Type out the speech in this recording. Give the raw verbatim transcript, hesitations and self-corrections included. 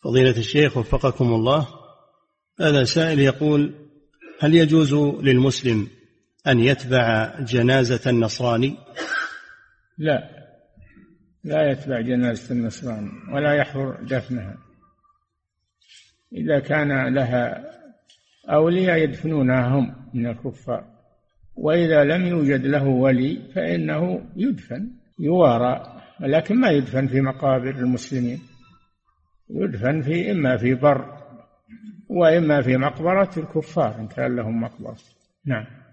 فضيلة الشيخ وفقكم الله، هذا سائل يقول: هل يجوز للمسلم أن يتبع جنازة النصراني؟ لا، لا يتبع جنازة النصراني ولا يحضر دفنها. إذا كان لها أولياء يدفنونها هم من الكفار، وإذا لم يوجد له ولي فإنه يدفن يوارى، لكن ما يدفن في مقابر المسلمين، يدفن في إما في بر وإما في مقبرة الكفار إن كان لهم مقبرة. نعم.